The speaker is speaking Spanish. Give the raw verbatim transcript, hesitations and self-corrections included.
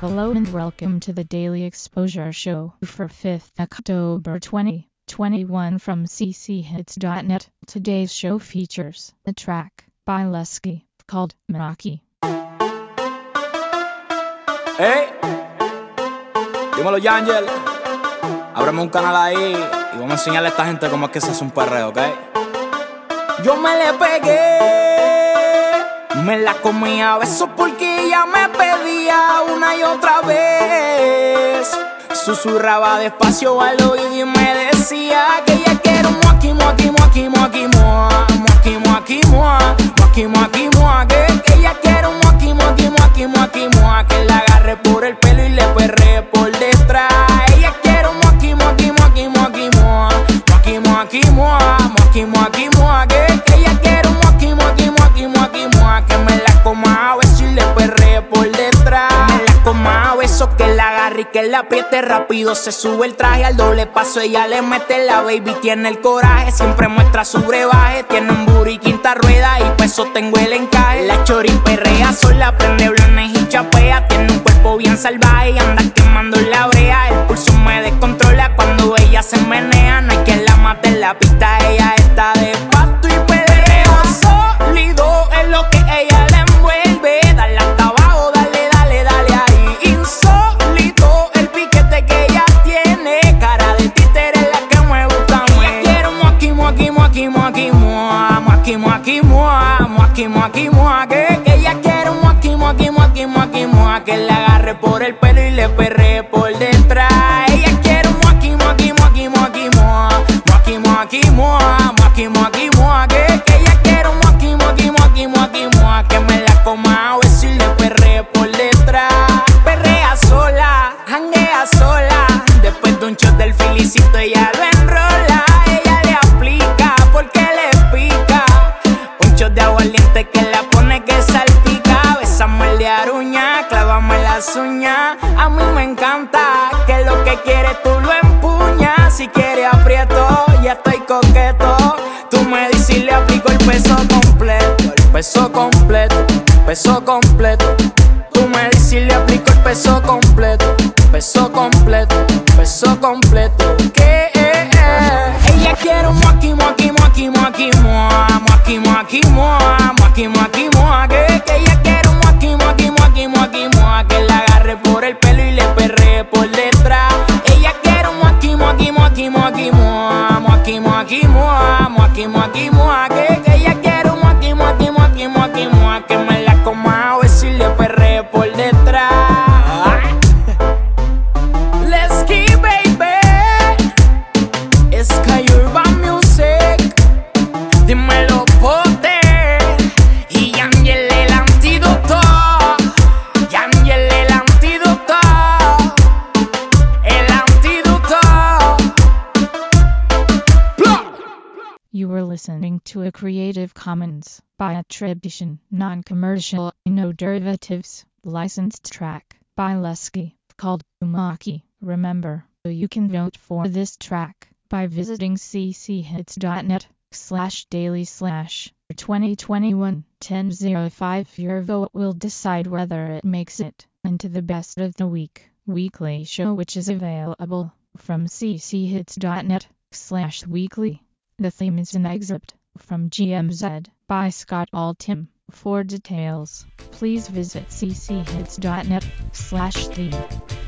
Hello and welcome to the Daily Exposure Show for fifth October twenty twenty-one from c c hits dot net. Today's show features a track by Lesky called Maki. Hey, dímelo Yangel, ábreme un canal ahí y vamos a enseñarle a esta gente cómo es que se hace un perreo, ¿ok? Yo me le pegué, me la comía a besos porque ella me pedía una y otra vez. Susurraba despacio al oído y me decía que ella quiere un muaki, muaki, muaki, muaki, mua, muaki, muaki, mua, muaki, muaki, mua, que que ella quiere un muaki, muaki, muaki, muaki, mua, que la agarre por el pelo y le perre por detrás. Ella quiere un muaki, muaki, muaki, muaki, mua, muaki, muaki, mua, muaki, muaki, mua, que que ella quiere un muaki, muaki, muaki, muaki, mua, que me la coma a besos y le perre por detrás. Que me la coma a besos, que la agarre y que la apriete rápido, se sube el traje al doble paso, ella le mete la baby, tiene el coraje, siempre muestra su brebaje, tiene un booty quinta rueda y pa' eso tengo el encaje. La chori perrea sola, prende blones y chapea, tiene un cuerpo bien salvaje y anda quemando la brea. El pulso me descontrola cuando ella se menea, no hay quien la mate en la pista, ella está de pasto y perreo sólido es lo que ella le envuelve. Dale hasta abajo, dale, dale, dale ahí, insólito el piquete que ella tiene, cara de títere es la que me gusta a mí. Ella quiere un muaki, muaki, muaki, muaki, mua, muaki, muaki, mua, muaki, muaki, mua, que que ella quiere un muaki, muaki, muaki, muaki, mua, que la agarre por el pelo y le perre por detrás. Ella quiere un muaki, muaki, muaki, muaki, mua, muaki, muaki, mua, muaki, muaki, mua, que que ella quiere un muaki, muaki, muaki, muaki, mua, que me la coma a besos y le perre por detrás. Perrea sola, janguea sola, después de un shot del filicito ella lo enrola. Ella le aplica porque le pica, un shot de aguardiente que la pone que salpica. Bésame el de aruña, clávame las uñas, a mí me encanta que lo que quieres tú lo empuñas. Si quieres aprieto, ya estoy coqueto, tú me dices y le aplico el peso completo, el peso completo, peso completo. Tú me dices y le aplico el peso completo, peso completo, peso completo. Que eh, eh. Ella quiere un muaki, muaki, muaki, muaki, mua, muaki, muaki, mua, muaki, muaki, mua, que que ella quiere un muaki, muaki, muaki, muaki, mua, que la agarre por el pelo y le perre por detrás. Ella quiere un muaki, muaki, muaki, muaki, mua, muaki, muaki, mua, muaki, muaki, mua, que que ella quiere un muaki, muaki, muaki, muaki, mua, que me la coma a besos y le perre por detrás. Lesky baby, Sky Urban Music, dímelo pote y Yangel el antídoto, Yangel el antídoto, el antídoto. You were listening to a Creative Commons by attribution, non-commercial, no derivatives, licensed track by Lesky called Maki. Remember, you can vote for this track by visiting c c hits dot net slash daily slash twenty twenty-one ten oh five. Your vote will decide whether it makes it into the best of the week weekly show, which is available from c c hits dot net slash weekly. The theme is an excerpt from G M Z by Scott Altham. For details, please visit c c hits dot net slash theme.